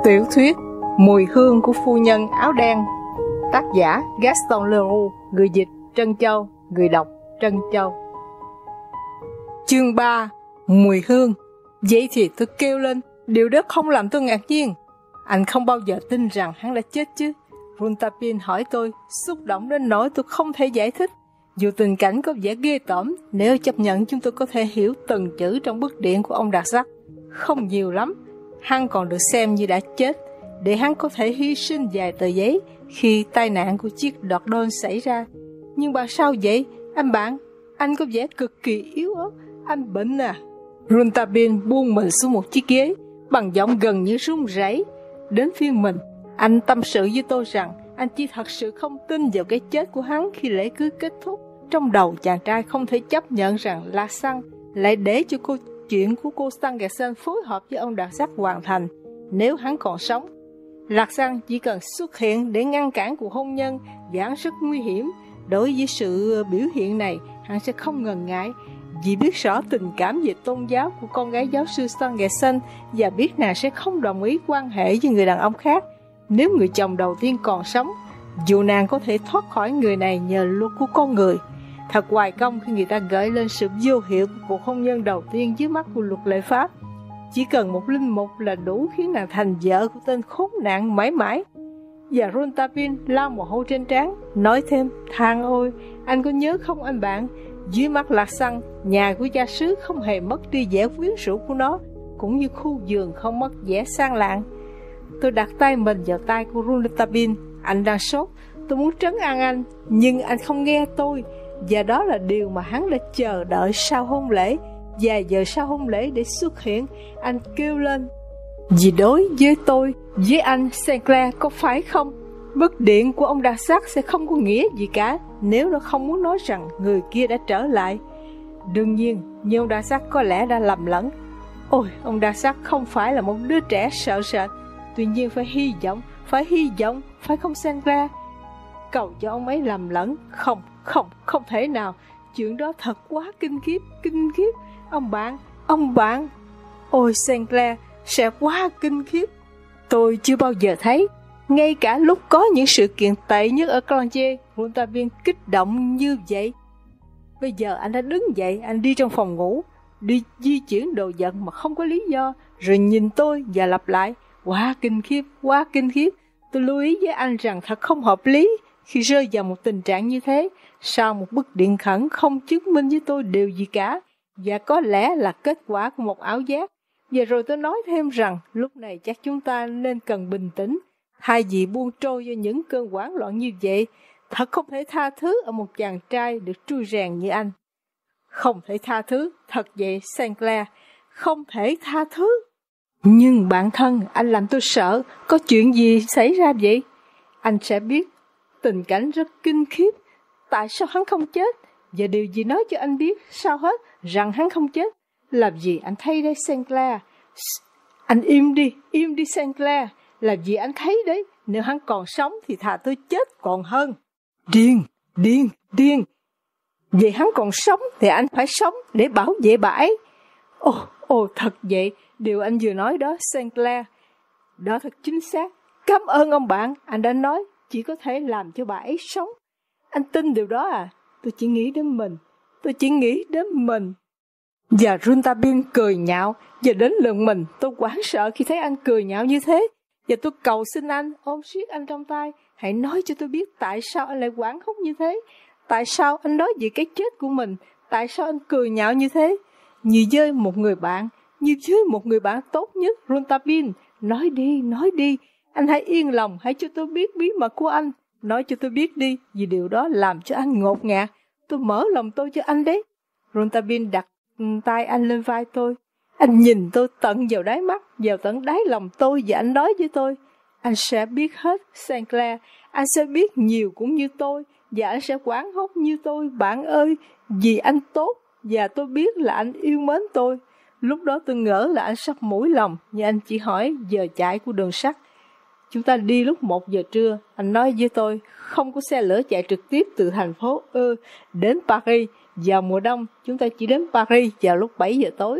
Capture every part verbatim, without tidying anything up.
Tiểu thuyết Mùi hương của phu nhân áo đen. Tác giả Gaston Leroux. Người dịch Trân Châu. Người đọc Trân Châu. Chương ba. Mùi hương. Vậy thì tôi kêu lên. Điều đó không làm tôi ngạc nhiên. Anh không bao giờ tin rằng hắn đã chết chứ? Rontabin hỏi tôi, xúc động đến nỗi tôi không thể giải thích. Dù tình cảnh có vẻ ghê tởm, nếu chấp nhận chúng tôi có thể hiểu từng chữ trong bức điện của ông Đạt Sắc. Không nhiều lắm, hắn còn được xem như đã chết, để hắn có thể hy sinh vài tờ giấy khi tai nạn của chiếc đọt đôn xảy ra. Nhưng bà sao vậy? Anh bạn, anh có vẻ cực kỳ yếu ớt, anh bệnh à? Rontabin buông mình xuống một chiếc ghế, bằng giọng gần như run rẩy. Đến phiên mình, anh tâm sự với tôi rằng anh chỉ thật sự không tin vào cái chết của hắn khi lễ cưới kết thúc. Trong đầu chàng trai không thể chấp nhận rằng La Sang lại để cho câu chuyện của cô Stangerson phối hợp với ông Đạt Sắc hoàn thành nếu hắn còn sống. Lạc Sang chỉ cần xuất hiện để ngăn cản cuộc hôn nhân và hắn rất nguy hiểm. Đối với sự biểu hiện này, hắn sẽ không ngần ngại vì biết rõ tình cảm về tôn giáo của con gái giáo sư Stangerson và biết nàng sẽ không đồng ý quan hệ với người đàn ông khác nếu người chồng đầu tiên còn sống, dù nàng có thể thoát khỏi người này nhờ luật của con người. Thật hoài công khi người ta gợi lên sự vô hiệu của cuộc hôn nhân đầu tiên dưới mắt của luật lệ pháp. Chỉ cần một linh mục là đủ khiến nàng thành vợ của tên khốn nạn mãi mãi. Và Rontabin lau mồ hôi trên trán, nói thêm, than ôi, anh có nhớ không anh bạn, dưới mắt Lạc Sang, nhà của cha xứ không hề mất đi vẻ quyến rũ của nó, cũng như khu vườn không mất vẻ sang lạng. Tôi đặt tay mình vào tay của Rontabin. Anh đang sốt, tôi muốn trấn an anh, nhưng anh không nghe tôi. Và đó là điều mà hắn đã chờ đợi sau hôn lễ. Vài giờ sau hôn lễ để xuất hiện, anh kêu lên, vì đối với tôi, với anh Sinclair, có phải không? Bức điện của ông Đạt Sắc sẽ không có nghĩa gì cả nếu nó không muốn nói rằng người kia đã trở lại. Đương nhiên, nhưng ông Đạt Sắc có lẽ đã lầm lẫn. Ôi, ông Đạt Sắc không phải là một đứa trẻ sợ sệt. Tuy nhiên phải hy vọng, phải hy vọng, phải không Sinclair? Cầu cho ông ấy lầm lẫn. Không, không, không thể nào. Chuyện đó thật quá kinh khiếp, kinh khiếp. Ông bạn, ông bạn. Ôi Sinclair, sẽ quá kinh khiếp. Tôi chưa bao giờ thấy, ngay cả lúc có những sự kiện tệ nhất ở Clanche, Rontabin kích động như vậy. Bây giờ anh đã đứng dậy, anh đi trong phòng ngủ, đi di chuyển đồ vật mà không có lý do, rồi nhìn tôi và lặp lại, quá kinh khiếp, quá kinh khiếp. Tôi lưu ý với anh rằng thật không hợp lý khi rơi vào một tình trạng như thế, sau một bức điện khẩn không chứng minh với tôi điều gì cả, và có lẽ là kết quả của một ảo giác. Và rồi tôi nói thêm rằng lúc này chắc chúng ta nên cần bình tĩnh, thay vì buông trôi vào những cơn hoảng loạn như vậy. Thật không thể tha thứ ở một chàng trai được trui rèn như anh. Không thể tha thứ, thật vậy Sinclair, không thể tha thứ. Nhưng bạn thân, anh làm tôi sợ, có chuyện gì xảy ra vậy? Anh sẽ biết, tình cảnh rất kinh khiếp. Tại sao hắn không chết? Và điều gì nói cho anh biết, sao hết, rằng hắn không chết? Làm gì anh thấy đấy Sinclair? Anh im đi, im đi Sinclair. Làm gì anh thấy đấy, nếu hắn còn sống thì thà tôi chết còn hơn. Điên, điên, điên. Vì hắn còn sống thì anh phải sống để bảo vệ bà ấy. Ồ, ồ thật vậy, điều anh vừa nói đó Sinclair. Đó thật chính xác. Cảm ơn ông bạn, anh đã nói chỉ có thể làm cho bà ấy sống. Anh tin điều đó à? Tôi chỉ nghĩ đến mình, tôi chỉ nghĩ đến mình. Và Rontabin cười nhạo, và đến lượt mình, tôi hoảng sợ khi thấy anh cười nhạo như thế. Và tôi cầu xin anh, ôm siết anh trong tay, hãy nói cho tôi biết tại sao anh lại hoảng hốt như thế. Tại sao anh nói về cái chết của mình? Tại sao anh cười nhạo như thế? Như với một người bạn, như với một người bạn tốt nhất, Rontabin. Nói đi, nói đi. Anh hãy yên lòng, hãy cho tôi biết bí mật của anh. Nói cho tôi biết đi, vì điều đó làm cho anh ngột ngạt. Tôi mở lòng tôi cho anh đấy. Rontabin đặt tay anh lên vai tôi. Anh nhìn tôi tận vào đáy mắt, vào tận đáy lòng tôi, và anh nói với tôi, anh sẽ biết hết Sinclair, anh sẽ biết nhiều cũng như tôi, và anh sẽ hoảng hốt như tôi, bạn ơi, vì anh tốt, và tôi biết là anh yêu mến tôi. Lúc đó tôi ngỡ là anh sắp mũi lòng, nhưng anh chỉ hỏi giờ chạy của đường sắt. Chúng ta đi lúc một giờ trưa, anh nói với tôi, không có xe lửa chạy trực tiếp từ thành phố ơ đến Paris. Vào mùa đông, chúng ta chỉ đến Paris vào lúc bảy giờ tối.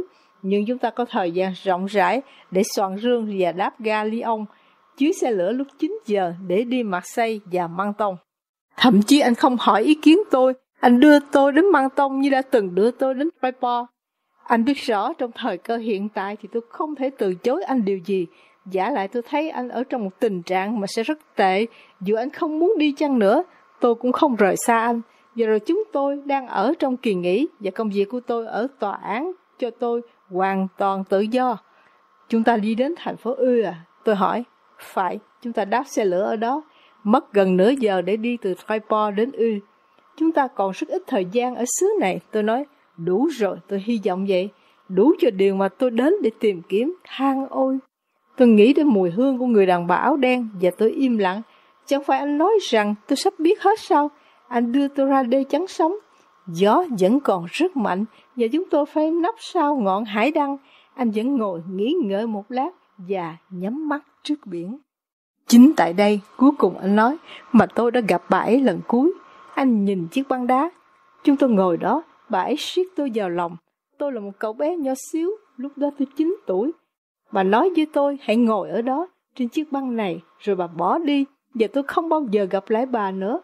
nhưng chúng ta có thời gian rộng rãi để soạn rương và đáp ga Lyon, chuyến xe lửa lúc chín giờ để đi Marseille và Menton. Thậm chí anh không hỏi ý kiến tôi, anh đưa tôi đến Menton như đã từng đưa tôi đến Tréport. Anh biết rõ trong thời cơ hiện tại thì tôi không thể từ chối anh điều gì. Giả lại tôi thấy anh ở trong một tình trạng mà sẽ rất tệ. Dù anh không muốn đi chăng nữa, tôi cũng không rời xa anh. Giờ rồi chúng tôi đang ở trong kỳ nghỉ và công việc của tôi ở tòa án cho tôi hoàn toàn tự do. Chúng ta đi đến thành phố Ư à? Tôi hỏi. Phải, chúng ta đáp xe lửa ở đó. Mất gần nửa giờ để đi từ Tréport đến Ư. Chúng ta còn rất ít thời gian ở xứ này. Tôi nói, đủ rồi, tôi hy vọng vậy. Đủ cho điều mà tôi đến để tìm kiếm. Than ôi! Tôi nghĩ đến mùi hương của người đàn bà áo đen và tôi im lặng. Chẳng phải anh nói rằng tôi sắp biết hết sao? Anh đưa tôi ra đê chắn sóng. Gió vẫn còn rất mạnh và chúng tôi phải nấp sau ngọn hải đăng. Anh vẫn ngồi nghỉ ngơi một lát và nhắm mắt trước biển. Chính tại đây, cuối cùng anh nói, mà tôi đã gặp bà ấy lần cuối. Anh nhìn chiếc băng đá. Chúng tôi ngồi đó, bà ấy siết tôi vào lòng. Tôi là một cậu bé nhỏ xíu, lúc đó tôi chín tuổi. Bà nói với tôi, hãy ngồi ở đó, trên chiếc băng này, rồi bà bỏ đi, và tôi không bao giờ gặp lại bà nữa.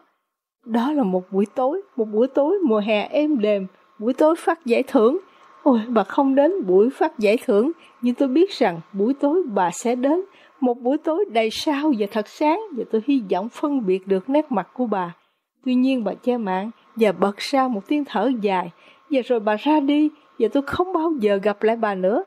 Đó là một buổi tối, một buổi tối mùa hè êm đềm, buổi tối phát giải thưởng. Ôi, bà không đến buổi phát giải thưởng, nhưng tôi biết rằng buổi tối bà sẽ đến. Một buổi tối đầy sao và thật sáng, và tôi hy vọng phân biệt được nét mặt của bà. Tuy nhiên bà che mạng và bật ra một tiếng thở dài, và rồi bà ra đi, và tôi không bao giờ gặp lại bà nữa.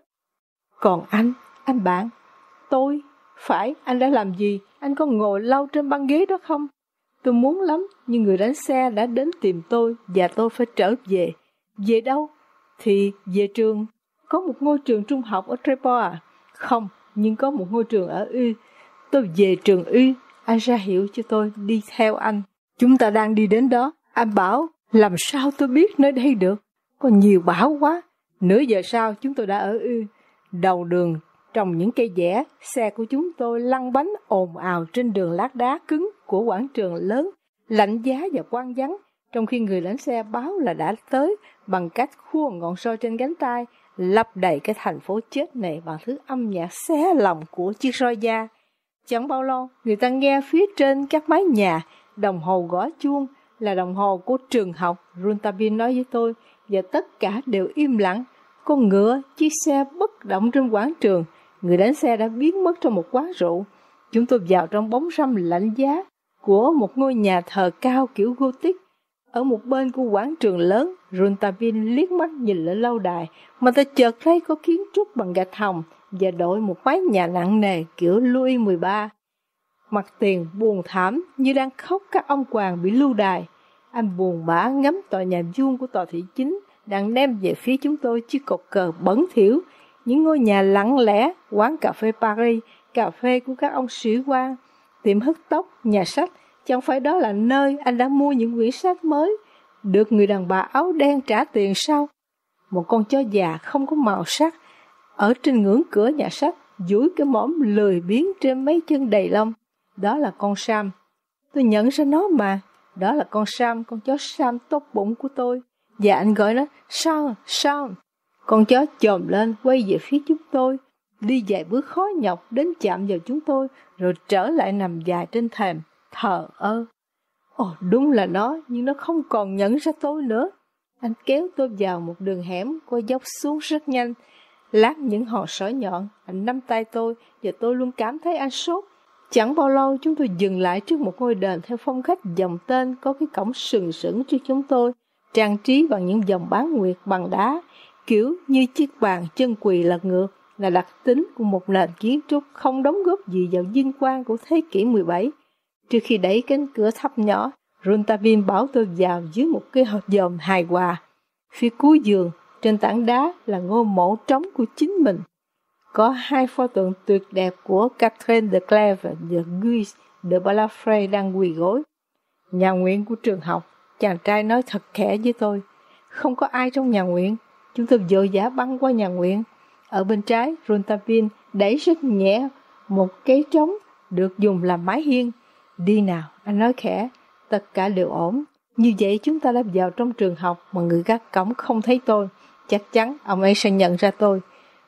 Còn anh, anh bạn, tôi, phải, anh đã làm gì? Anh có ngồi lâu trên băng ghế đó không? Tôi muốn lắm, nhưng người đánh xe đã đến tìm tôi, và tôi phải trở về. Về đâu? Thì về trường. Có một ngôi trường trung học ở Tréport à? Không, nhưng có một ngôi trường ở Ư. Tôi về trường Ư, anh ra hiệu cho tôi đi theo anh. Chúng ta đang đi đến đó. Anh bảo, làm sao tôi biết nơi đây được? Có nhiều bão quá. Nửa giờ sau chúng tôi đã ở Ư. Đầu đường, trồng những cây dẻ, xe của chúng tôi lăn bánh ồn ào trên đường lát đá cứng của quảng trường lớn, lạnh giá và quang vắng, trong khi người lãnh xe báo là đã tới bằng cách khua ngọn roi trên cánh tay, lấp đầy cái thành phố chết này bằng thứ âm nhạc xé lòng của chiếc roi da. Chẳng bao lâu, người ta nghe phía trên các mái nhà, đồng hồ gõ chuông là đồng hồ của trường học, Rouletabille nói với tôi, và tất cả đều im lặng. Con ngựa, chiếc xe bất động trên quảng trường, người đánh xe đã biến mất trong một quán rượu. Chúng tôi vào trong bóng râm lạnh giá của một ngôi nhà thờ cao kiểu Gothic. Ở một bên của quảng trường lớn, Rouletabille liếc mắt nhìn lên lâu đài, mà ta chợt thấy có kiến trúc bằng gạch hồng và đội một mái nhà nặng nề kiểu Louis mười ba. Mặt tiền buồn thảm như đang khóc các ông hoàng bị lưu đày. Anh buồn bã ngắm tòa nhà vuông của tòa thị chính đang đem về phía chúng tôi chiếc cột cờ bẩn thỉu, những ngôi nhà lặng lẽ, quán cà phê Paris, cà phê của các ông sĩ quan, tiệm hớt tóc, nhà sách. Chẳng phải đó là nơi anh đã mua những quyển sách mới, được người đàn bà áo đen trả tiền sao? Một con chó già không có màu sắc, ở trên ngưỡng cửa nhà sách, duỗi cái mõm lười biếng trên mấy chân đầy lông. Đó là con Sam. Tôi nhận ra nó mà. Đó là con Sam, con chó Sam tốt bụng của tôi. Và anh gọi nó, Sam, Sam. Con chó chồm lên, quay về phía chúng tôi, đi vài bước khó nhọc đến chạm vào chúng tôi, rồi trở lại nằm dài trên thềm, thờ ơ. Ồ, đúng là nó, nhưng nó không còn nhận ra tôi nữa. Anh kéo tôi vào một đường hẻm, có dốc xuống rất nhanh. Lát những hòn sỏi nhọn, anh nắm tay tôi, và tôi luôn cảm thấy anh sốt. Chẳng bao lâu chúng tôi dừng lại trước một ngôi đền theo phong cách dòng tên, có cái cổng sừng sững trước chúng tôi, trang trí bằng những dòng bán nguyệt bằng đá, kiểu như chiếc bàn chân quỳ lật ngược, là đặc tính của một nền kiến trúc không đóng góp gì vào vinh quang của thế kỷ mười bảy. Trước khi đẩy cánh cửa thấp nhỏ, Rouletabille bảo tôi vào dưới một cái hộp dòm hài hòa. Phía cuối giường, trên tảng đá là ngôi mộ trống của chính mình. Có hai pho tượng tuyệt đẹp của Catherine de Clèves và Guy de Balafré đang quỳ gối. Nhà nguyện của trường học, chàng trai nói thật khẽ với tôi. Không có ai trong nhà nguyện. Chúng tôi vội vã băng qua nhà nguyện. Ở bên trái, Rouletabille đẩy rất nhẹ một cái trống được dùng làm mái hiên. Đi nào, anh nói khẽ, tất cả đều ổn. Như vậy chúng ta đã vào trong trường học mà người gác cổng không thấy tôi. Chắc chắn ông ấy sẽ nhận ra tôi.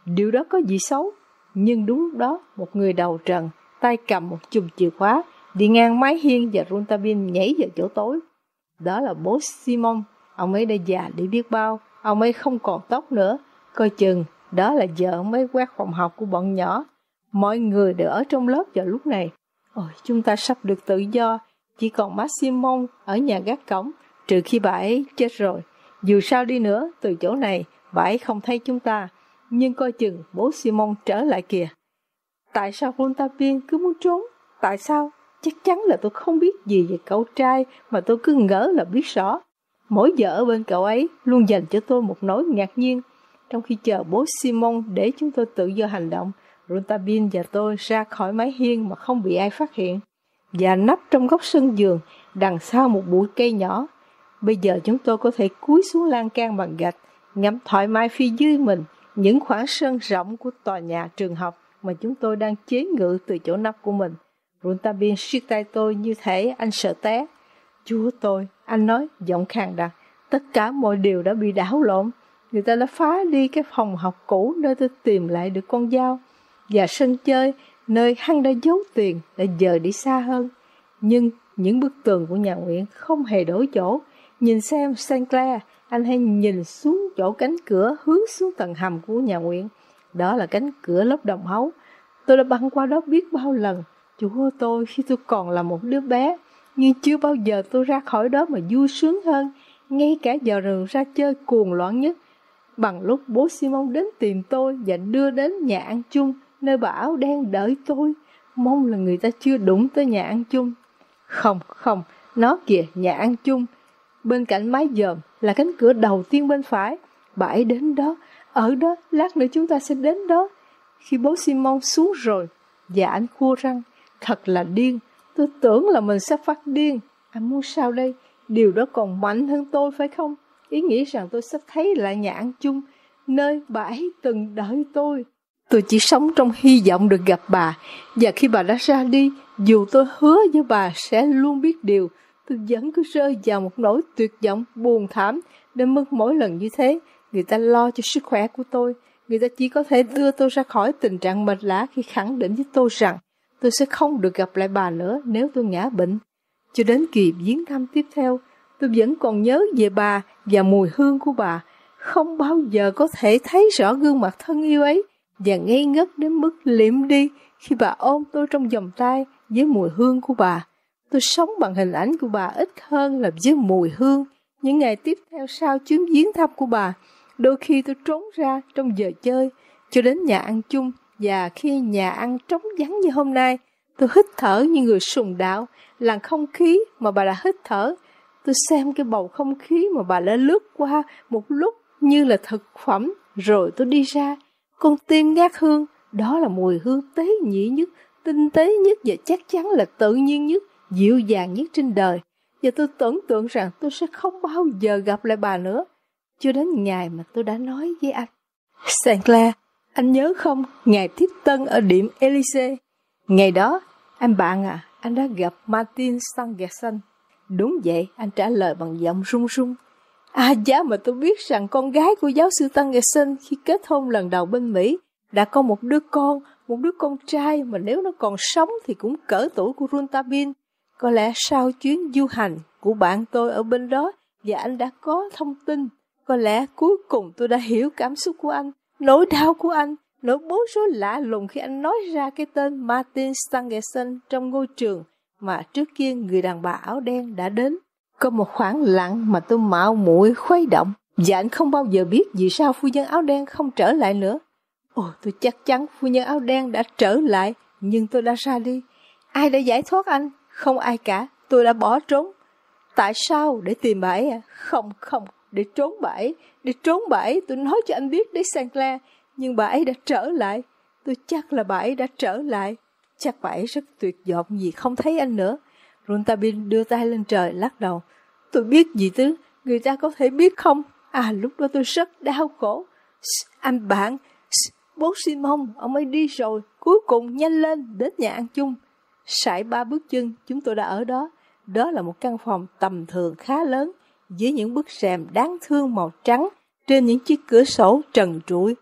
Điều đó có gì xấu? Nhưng đúng lúc đó, một người đầu trần, tay cầm một chùm chìa khóa, đi ngang mái hiên và Rontabin nhảy vào chỗ tối. Đó là bố Simon. Ông ấy đã già đi biết bao, ông ấy không còn tóc nữa. Coi chừng, đó là giờ ông ấy quét phòng học của bọn nhỏ. Mọi người đều ở trong lớp vào lúc này. Ôi, chúng ta sắp được tự do, chỉ còn má Simon ở nhà gác cổng, trừ khi bà ấy chết rồi. Dù sao đi nữa, từ chỗ này, bà ấy không thấy chúng ta. Nhưng coi chừng, bố Simon trở lại kìa. Tại sao Rontabin cứ muốn trốn? Tại sao? Chắc chắn là tôi không biết gì về cậu trai mà tôi cứ ngỡ là biết rõ. Mỗi giờ ở bên cậu ấy luôn dành cho tôi một nỗi ngạc nhiên. Trong khi chờ bố Simon để chúng tôi tự do hành động, Rontabin và tôi ra khỏi mái hiên mà không bị ai phát hiện, và nấp trong góc sân vườn đằng sau một bụi cây nhỏ. Bây giờ chúng tôi có thể cúi xuống lan can bằng gạch, ngắm thoải mái phía dưới mình những khoảng sân rộng của tòa nhà trường học mà chúng tôi đang chế ngự từ chỗ nấp của mình. Rontabin siết tay tôi như thể anh sợ té. Chúa tôi, anh nói giọng khàn đặc, tất cả mọi điều đã bị đảo lộn. Người ta đã phá đi cái phòng học cũ nơi tôi tìm lại được con dao, và sân chơi nơi hắn đã giấu tiền đã giờ đi xa hơn. Nhưng những bức tường của nhà Nguyễn không hề đổi chỗ. Nhìn xem, Saint Clair, anh hãy nhìn xuống chỗ cánh cửa hướng xuống tầng hầm của nhà Nguyễn. Đó là cánh cửa lớp đồng hấu. Tôi đã băng qua đó biết bao lần. Chúa tôi, khi tôi còn là một đứa bé, nhưng chưa bao giờ tôi ra khỏi đó mà vui sướng hơn, ngay cả vào rừng ra chơi cuồng loạn nhất. Bằng lúc bố Simon đến tìm tôi và đưa đến nhà ăn chung, nơi bà áo đen đợi tôi. Mong là người ta chưa đụng tới nhà ăn chung. Không, không, nó kìa, nhà ăn chung. Bên cạnh mái dòm là cánh cửa đầu tiên bên phải. Bà ấy đến đó, ở đó, lát nữa chúng ta sẽ đến đó. Khi bố Simon xuống rồi, và anh khua răng, thật là điên. Tôi tưởng là mình sắp phát điên. Anh muốn sao đây? Điều đó còn mạnh hơn tôi phải không? Ý nghĩ rằng tôi sắp thấy lại nhà ăn chung, nơi bà ấy từng đợi tôi. Tôi chỉ sống trong hy vọng được gặp bà, và khi bà đã ra đi, dù tôi hứa với bà sẽ luôn biết điều, tôi vẫn cứ rơi vào một nỗi tuyệt vọng buồn thảm, đến mức mỗi lần như thế, người ta lo cho sức khỏe của tôi. Người ta chỉ có thể đưa tôi ra khỏi tình trạng mệt lả khi khẳng định với tôi rằng tôi sẽ không được gặp lại bà nữa nếu tôi ngã bệnh. Cho đến kỳ viếng thăm tiếp theo, tôi vẫn còn nhớ về bà và mùi hương của bà. Không bao giờ có thể thấy rõ gương mặt thân yêu ấy, và ngây ngất đến mức liệm đi khi bà ôm tôi trong vòng tay với mùi hương của bà. Tôi sống bằng hình ảnh của bà ít hơn là với mùi hương. Những ngày tiếp theo sau chuyến viếng thăm của bà, đôi khi tôi trốn ra trong giờ chơi cho đến nhà ăn chung, và khi nhà ăn trống vắng như hôm nay, tôi hít thở như người sùng đạo làn không khí mà bà đã hít thở. Tôi xem cái bầu không khí mà bà đã lướt qua một lúc như là thực phẩm, rồi tôi đi ra. Con tim ngát hương, đó là mùi hương tế nhị nhất, tinh tế nhất và chắc chắn là tự nhiên nhất, dịu dàng nhất trên đời. Và tôi tưởng tượng rằng tôi sẽ không bao giờ gặp lại bà nữa, cho đến ngày mà tôi đã nói với anh. Saint Clair, anh nhớ không, ngày tiếp tân ở điểm Elysee. Ngày đó, anh bạn à, anh đã gặp Martin Stangerson. Đúng vậy, anh trả lời bằng giọng run run. À, giá mà tôi biết rằng con gái của giáo sư Stangerson khi kết hôn lần đầu bên Mỹ đã có một đứa con, một đứa con trai mà nếu nó còn sống thì cũng cỡ tuổi của Rontabin. Có lẽ sau chuyến du hành của bạn tôi ở bên đó và anh đã có thông tin. Có lẽ cuối cùng tôi đã hiểu cảm xúc của anh, nỗi đau của anh, nỗi bối rối lạ lùng khi anh nói ra cái tên Martin Stangerson trong ngôi trường mà trước kia người đàn bà áo đen đã đến. Có một khoảng lặng mà tôi mạo muội khuấy động, và anh không bao giờ biết vì sao phu nhân áo đen không trở lại nữa. Ồ, tôi chắc chắn phu nhân áo đen đã trở lại, nhưng tôi đã ra đi. Ai đã giải thoát anh? Không ai cả, tôi đã bỏ trốn. Tại sao? Để tìm bà ấy à? Không, không, để trốn bà ấy, để trốn bà ấy, tôi nói cho anh biết đấy Saint Clair. Nhưng bà ấy đã trở lại, tôi chắc là bà ấy đã trở lại. Chắc bà ấy rất tuyệt vọng vì không thấy anh nữa. Rontabin đưa tay lên trời lắc đầu. Tôi biết gì chứ, người ta có thể biết không? À, lúc đó tôi rất đau khổ. Anh bạn, bố Simon, ông ấy đi rồi, cuối cùng nhanh lên, đến nhà ăn chung. Sải ba bước chân, chúng tôi đã ở đó. Đó là một căn phòng tầm thường khá lớn, với những bức rèm đáng thương màu trắng trên những chiếc cửa sổ trần trụi.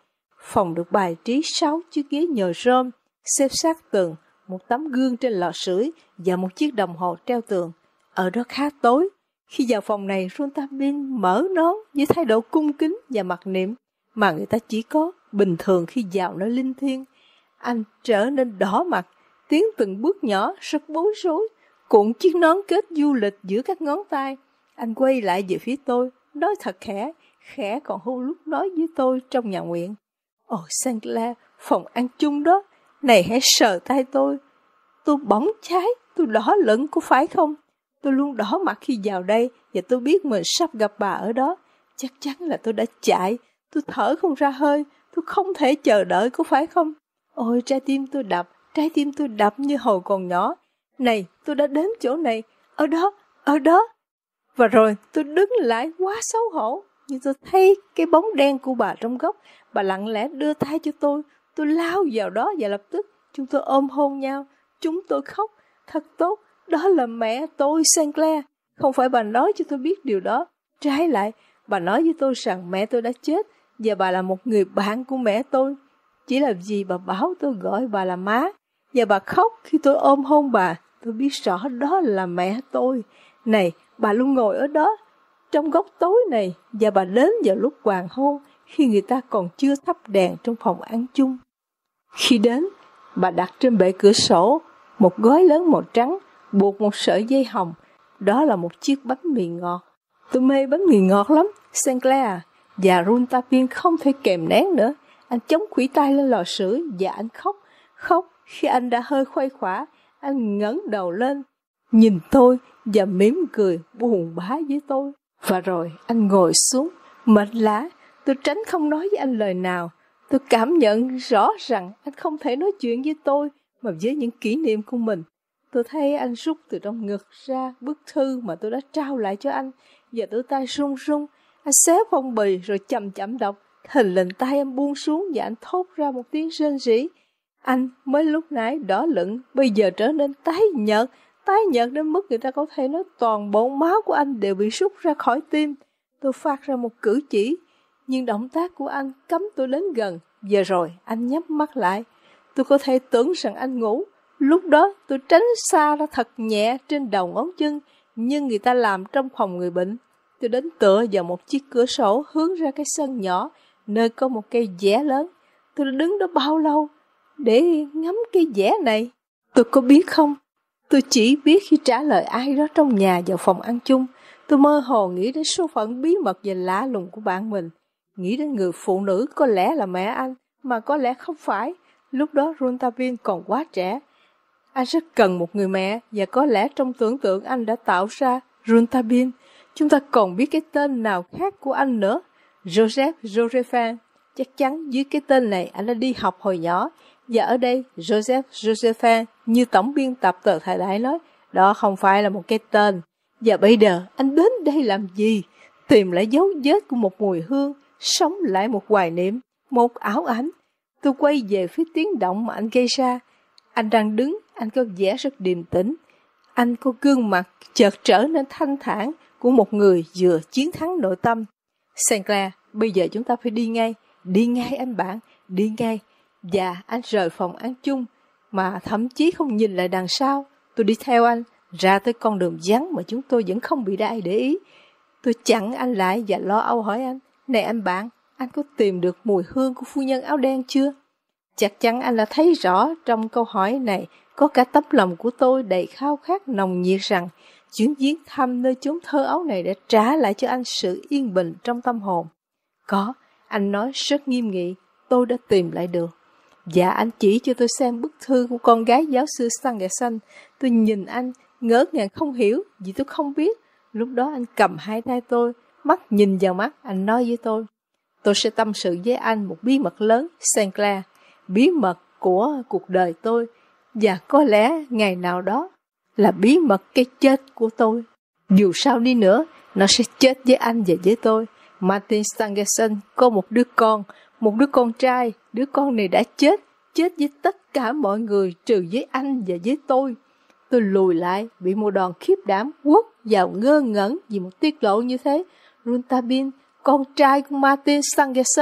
Phòng được bài trí sáu chiếc ghế nhờ rơm, xếp sát tường, một tấm gương trên lò sưởi và một chiếc đồng hồ treo tường. Ở đó khá tối. Khi vào phòng này, Rontabin mở nón với thái độ cung kính và mặc niệm mà người ta chỉ có bình thường khi vào nơi linh thiêng. Anh trở nên đỏ mặt, tiến từng bước nhỏ rất bối rối, cuộn chiếc nón kết du lịch giữa các ngón tay. Anh quay lại về phía tôi, nói thật khẽ, khẽ còn hưu lúc nói với tôi trong nhà nguyện. Ồ, Sinclair, phòng ăn chung đó, này hãy sờ tay tôi. Tôi bỏng cháy, tôi đỏ lẫn, có phải không? Tôi luôn đỏ mặt khi vào đây và tôi biết mình sắp gặp bà ở đó. Chắc chắn là tôi đã chạy, tôi thở không ra hơi, tôi không thể chờ đợi, có phải không? Ôi, trái tim tôi đập, trái tim tôi đập như hồi còn nhỏ. Này, tôi đã đến chỗ này, ở đó, ở đó. Và rồi tôi đứng lại quá xấu hổ, nhưng tôi thấy cái bóng đen của bà trong góc. Bà lặng lẽ đưa tay cho tôi, tôi lao vào đó và lập tức chúng tôi ôm hôn nhau. Chúng tôi khóc, thật tốt, đó là mẹ tôi, Sinclair. Không phải bà nói cho tôi biết điều đó. Trái lại, bà nói với tôi rằng mẹ tôi đã chết và bà là một người bạn của mẹ tôi. Chỉ là vì bà bảo tôi gọi bà là má. Và bà khóc khi tôi ôm hôn bà. Tôi biết rõ đó là mẹ tôi. Này, bà luôn ngồi ở đó, trong góc tối này, và bà đến vào lúc hoàng hôn, khi người ta còn chưa thắp đèn trong phòng ăn chung. Khi đến, bà đặt trên bệ cửa sổ một gói lớn màu trắng, buộc một sợi dây hồng. Đó là một chiếc bánh mì ngọt. Tôi mê bánh mì ngọt lắm, Sinclair à. Và Rontabin không thể kèm nén nữa. Anh chống khuỷu tay lên lò sưởi và anh khóc, khóc. Khi anh đã hơi khuây khỏa, anh ngẩng đầu lên, nhìn tôi và mỉm cười buồn bã với tôi. Và rồi anh ngồi xuống, mệt lả. Tôi tránh không nói với anh lời nào. Tôi cảm nhận rõ rằng anh không thể nói chuyện với tôi mà với những kỷ niệm của mình. Tôi thấy anh rút từ trong ngực ra bức thư mà tôi đã trao lại cho anh. Và tôi tay run run. Anh xé phong bì rồi chậm chậm đọc. Thình lình tay anh buông xuống và anh thốt ra một tiếng rên rỉ. Anh mới lúc nãy đỏ lựng, bây giờ trở nên tái nhợt, tái nhợt đến mức người ta có thể nói toàn bộ máu của anh đều bị rút ra khỏi tim. Tôi phát ra một cử chỉ, nhưng động tác của anh cấm tôi đến gần. Giờ rồi, anh nhắm mắt lại. Tôi có thể tưởng rằng anh ngủ. Lúc đó, tôi tránh xa ra thật nhẹ trên đầu ngón chân, nhưng người ta làm trong phòng người bệnh. Tôi đến tựa vào một chiếc cửa sổ hướng ra cái sân nhỏ, nơi có một cây dẻ lớn. Tôi đã đứng đó bao lâu để ngắm cây dẻ này? Tôi có biết không? Tôi chỉ biết khi trả lời ai đó trong nhà vào phòng ăn chung. Tôi mơ hồ nghĩ đến số phận bí mật và lạ lùng của bạn mình. Nghĩ đến người phụ nữ có lẽ là mẹ anh, mà có lẽ không phải. Lúc đó Rontabin còn quá trẻ. Anh rất cần một người mẹ, và có lẽ trong tưởng tượng anh đã tạo ra Rontabin. Chúng ta còn biết cái tên nào khác của anh nữa. Joseph Josephin. Chắc chắn dưới cái tên này anh đã đi học hồi nhỏ. Và ở đây Joseph Josephin, như tổng biên tập tờ Thời Đại nói, đó không phải là một cái tên. Và bây giờ anh đến đây làm gì? Tìm lại dấu vết của một mùi hương, sống lại một hoài niệm, một ảo ảnh. Tôi quay về phía tiếng động mà anh gây ra. Anh đang đứng, anh có vẻ rất điềm tĩnh. Anh có gương mặt chợt trở nên thanh thản của một người vừa chiến thắng nội tâm. Sinclair, bây giờ chúng ta phải đi ngay. Đi ngay anh bạn, đi ngay. Và anh rời phòng ăn chung, mà thậm chí không nhìn lại đằng sau. Tôi đi theo anh, ra tới con đường vắng mà chúng tôi vẫn không bị ai để ý. Tôi chặn anh lại và lo âu hỏi anh, này anh bạn, anh có tìm được mùi hương của phu nhân áo đen chưa? Chắc chắn anh đã thấy rõ trong câu hỏi này có cả tấm lòng của tôi đầy khao khát nồng nhiệt rằng chuyến viếng thăm nơi chốn thơ ấu này để trả lại cho anh sự yên bình trong tâm hồn. Có, anh nói rất nghiêm nghị, tôi đã tìm lại được. Và anh chỉ cho tôi xem bức thư của con gái giáo sư Stangerson. Tôi nhìn anh, ngỡ ngàng không hiểu, vì tôi không biết. Lúc đó anh cầm hai tay tôi, mắt nhìn vào mắt, anh nói với tôi. Tôi sẽ tâm sự với anh một bí mật lớn, Sinclair, bí mật của cuộc đời tôi, và có lẽ ngày nào đó là bí mật cái chết của tôi. Dù sao đi nữa, nó sẽ chết với anh và với tôi. Martin Stangerson có một đứa con, một đứa con trai, đứa con này đã chết, chết với tất cả mọi người trừ với anh và với tôi. Tôi lùi lại, bị một đòn khiếp đảm quất vào ngơ ngẩn vì một tiết lộ như thế. Rontabin, con trai của Martin Stangerson,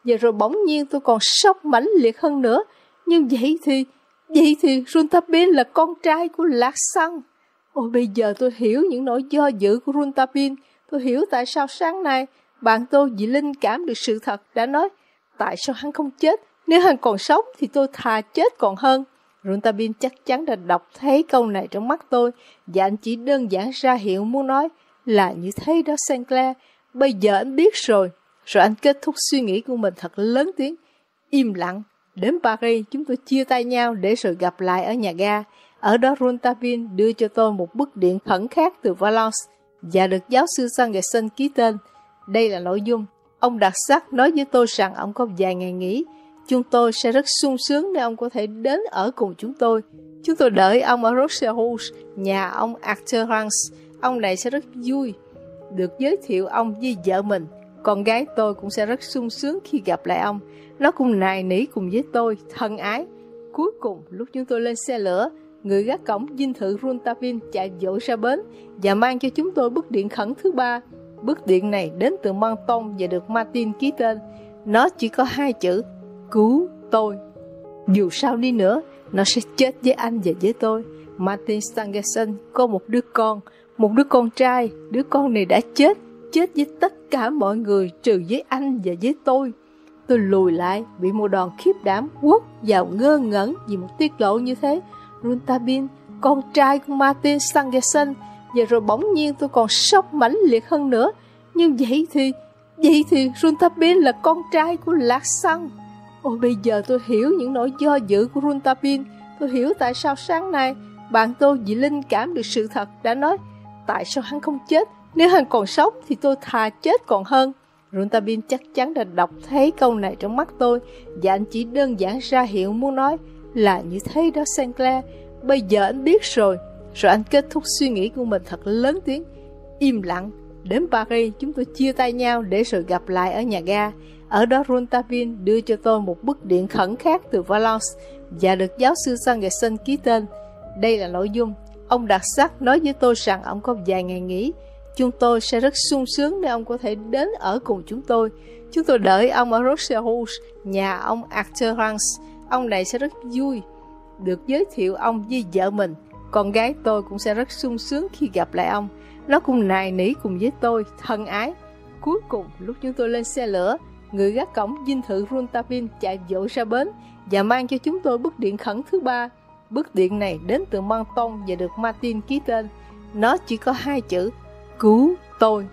Và rồi bỗng nhiên tôi còn sốc mãnh liệt hơn nữa. Nhưng vậy thì, vậy thì Runtapin là con trai của Lạc Xăng. Ôi bây giờ tôi hiểu những nỗi do dự của Runtapin. Tôi hiểu tại sao sáng nay bạn tôi vì linh cảm được sự thật đã nói tại sao hắn không chết. Nếu hắn còn sống thì tôi thà chết còn hơn. Runtapin chắc chắn đã đọc thấy câu này trong mắt tôi, và anh chỉ đơn giản ra hiệu muốn nói là như thế đó Sinclair. Bây giờ anh biết rồi. Rồi anh kết thúc suy nghĩ của mình thật lớn tiếng. Im lặng. Đến Paris chúng tôi chia tay nhau để rồi gặp lại ở nhà ga. Ở đó Runtapin đưa cho tôi một bức điện khẩn khác từ Valence và được giáo sư Sanderson ký tên. Đây là nội dung. Ông đặc sắc nói với tôi rằng ông có vài ngày nghỉ. Chúng tôi sẽ rất sung sướng nếu ông có thể đến ở cùng chúng tôi. Chúng tôi đợi ông ở Rochelle, nhà ông Arthur Rance. Ông này sẽ rất vui được giới thiệu ông với vợ mình. Con gái tôi cũng sẽ rất sung sướng khi gặp lại ông. Nó cũng nài nỉ cùng với tôi, thân ái. Cuối cùng, lúc chúng tôi lên xe lửa, người gác cổng dinh thự Runtapin chạy vội ra bến và mang cho chúng tôi bức điện khẩn thứ ba. Bức điện này đến từ Menton và được Martin ký tên. Nó chỉ có hai chữ: cứu tôi. Dù sao đi nữa, nó sẽ chết với anh và với tôi. Martin Stangerson có một đứa con, một đứa con trai. Đứa con này đã chết, chết với tất cả mọi người trừ với anh và với tôi. Tôi lùi lại, bị một đòn khiếp đảm quất vào ngơ ngẩn vì một tiết lộ như thế. Runtapin, con trai của Martin Stangerson. Và rồi bỗng nhiên tôi còn sốc mãnh liệt hơn nữa. Nhưng vậy thì, vậy thì Runtapin là con trai của Lạc Xăng. Ôi bây giờ tôi hiểu những nỗi do dự của Runtapin. Tôi hiểu tại sao sáng nay bạn tôi vì linh cảm được sự thật đã nói tại sao hắn không chết. Nếu hắn còn sống thì tôi thà chết còn hơn. Runtapin chắc chắn đã đọc thấy câu này trong mắt tôi, và anh chỉ đơn giản ra hiệu muốn nói là như thế đó Sinclair. Bây giờ anh biết rồi. Rồi anh kết thúc suy nghĩ của mình thật lớn tiếng. Im lặng. Đến Paris chúng tôi chia tay nhau để rồi gặp lại ở nhà ga. Ở đó Runtapin đưa cho tôi một bức điện khẩn khác từ Valence và được giáo sư Sanderson ký tên. Đây là nội dung. Ông đặc sắc nói với tôi rằng ông có vài ngày nghỉ. Chúng tôi sẽ rất sung sướng nếu ông có thể đến ở cùng chúng tôi. Chúng tôi đợi ông ở Rochelle, nhà ông Arthur Rance. Ông này sẽ rất vui được giới thiệu ông với vợ mình. Con gái tôi cũng sẽ rất sung sướng khi gặp lại ông. Nó cũng nài nỉ cùng với tôi, thân ái. Cuối cùng, lúc chúng tôi lên xe lửa, người gác cổng dinh thự Runtapin chạy vội ra bến và mang cho chúng tôi bức điện khẩn thứ ba. Bức điện này đến từ Menton và được Martin ký tên. Nó chỉ có hai chữ: cứu tôi.